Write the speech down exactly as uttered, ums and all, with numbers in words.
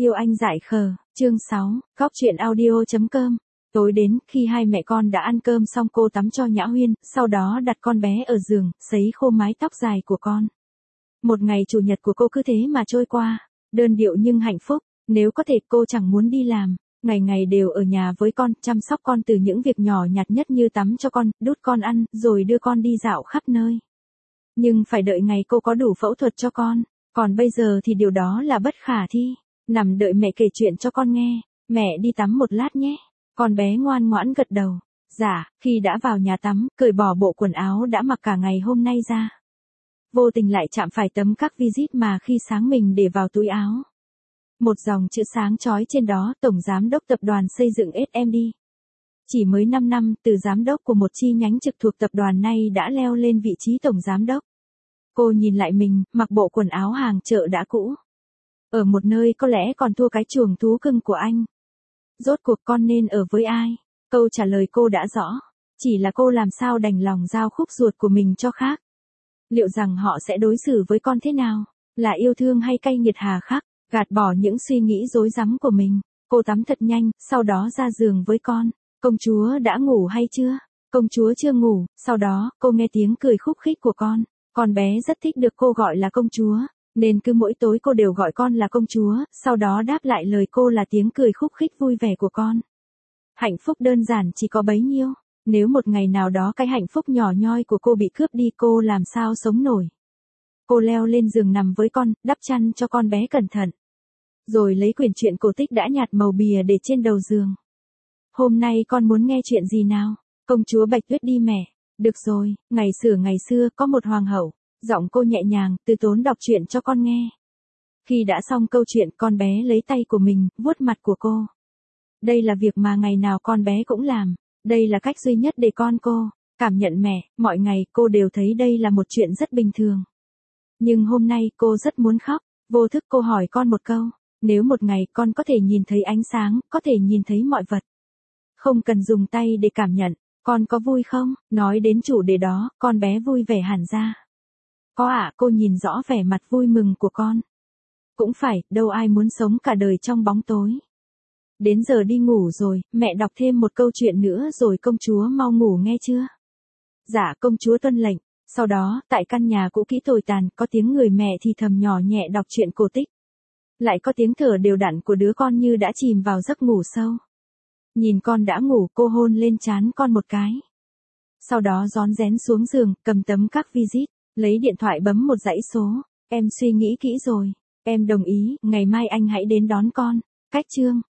Yêu anh dại khờ, chương sáu, Cóc truyện audio chấm com. Tối đến, khi hai mẹ con đã ăn cơm xong cô tắm cho Nhã Huyên, sau đó đặt con bé ở giường, sấy khô mái tóc dài của con. Một ngày chủ nhật của cô cứ thế mà trôi qua, đơn điệu nhưng hạnh phúc, nếu có thể cô chẳng muốn đi làm, ngày ngày đều ở nhà với con, chăm sóc con từ những việc nhỏ nhặt nhất như tắm cho con, đút con ăn, rồi đưa con đi dạo khắp nơi. Nhưng phải đợi ngày cô có đủ phẫu thuật cho con, còn bây giờ thì điều đó là bất khả thi. Nằm đợi mẹ kể chuyện cho con nghe, mẹ đi tắm một lát nhé. Con bé ngoan ngoãn gật đầu. Dạ, khi đã vào nhà tắm, cởi bỏ bộ quần áo đã mặc cả ngày hôm nay ra. Vô tình lại chạm phải tấm các visit mà khi sáng mình để vào túi áo. Một dòng chữ sáng chói trên đó, Tổng Giám đốc Tập đoàn Xây dựng ét em đê. Chỉ mới năm năm, từ giám đốc của một chi nhánh trực thuộc tập đoàn này đã leo lên vị trí Tổng Giám đốc. Cô nhìn lại mình, mặc bộ quần áo hàng chợ đã cũ. Ở một nơi có lẽ còn thua cái chuồng thú cưng của anh. Rốt cuộc con nên ở với ai? Câu trả lời cô đã rõ. Chỉ là cô làm sao đành lòng giao khúc ruột của mình cho khác. Liệu rằng họ sẽ đối xử với con thế nào? Là yêu thương hay cay nghiệt hà khắc? Gạt bỏ những suy nghĩ rối rắm của mình. Cô tắm thật nhanh, sau đó ra giường với con. Công chúa đã ngủ hay chưa? Công chúa chưa ngủ, sau đó cô nghe tiếng cười khúc khích của con. Con bé rất thích được cô gọi là công chúa. Nên cứ mỗi tối cô đều gọi con là công chúa, sau đó đáp lại lời cô là tiếng cười khúc khích vui vẻ của con. Hạnh phúc đơn giản chỉ có bấy nhiêu, nếu một ngày nào đó cái hạnh phúc nhỏ nhoi của cô bị cướp đi cô làm sao sống nổi. Cô leo lên giường nằm với con, đắp chăn cho con bé cẩn thận. Rồi lấy quyển truyện cổ tích đã nhạt màu bìa để trên đầu giường. Hôm nay con muốn nghe chuyện gì nào? Công chúa Bạch Tuyết đi mẹ. Được rồi, ngày xưa ngày xưa có một hoàng hậu. Giọng cô nhẹ nhàng, từ tốn đọc chuyện cho con nghe. Khi đã xong câu chuyện, con bé lấy tay của mình, vuốt mặt của cô. Đây là việc mà ngày nào con bé cũng làm. Đây là cách duy nhất để con cô cảm nhận mẹ. Mọi ngày cô đều thấy đây là một chuyện rất bình thường. Nhưng hôm nay cô rất muốn khóc. Vô thức cô hỏi con một câu. Nếu một ngày con có thể nhìn thấy ánh sáng, có thể nhìn thấy mọi vật. Không cần dùng tay để cảm nhận. Con có vui không? Nói đến chủ đề đó, con bé vui vẻ hẳn ra. Có ạ, à, cô nhìn rõ vẻ mặt vui mừng của con. Cũng phải, đâu ai muốn sống cả đời trong bóng tối. Đến giờ đi ngủ rồi, mẹ đọc thêm một câu chuyện nữa rồi công chúa mau ngủ nghe chưa? Dạ, công chúa tuân lệnh. Sau đó, tại căn nhà cũ kỹ tồi tàn, có tiếng người mẹ thì thầm nhỏ nhẹ đọc truyện cổ tích. Lại có tiếng thở đều đặn của đứa con như đã chìm vào giấc ngủ sâu. Nhìn con đã ngủ, cô hôn lên trán con một cái. Sau đó rón rén xuống giường, cầm tấm các visit. Lấy điện thoại bấm một dãy số. Em suy nghĩ kỹ rồi. Em đồng ý, ngày mai anh hãy đến đón con. Cách chương.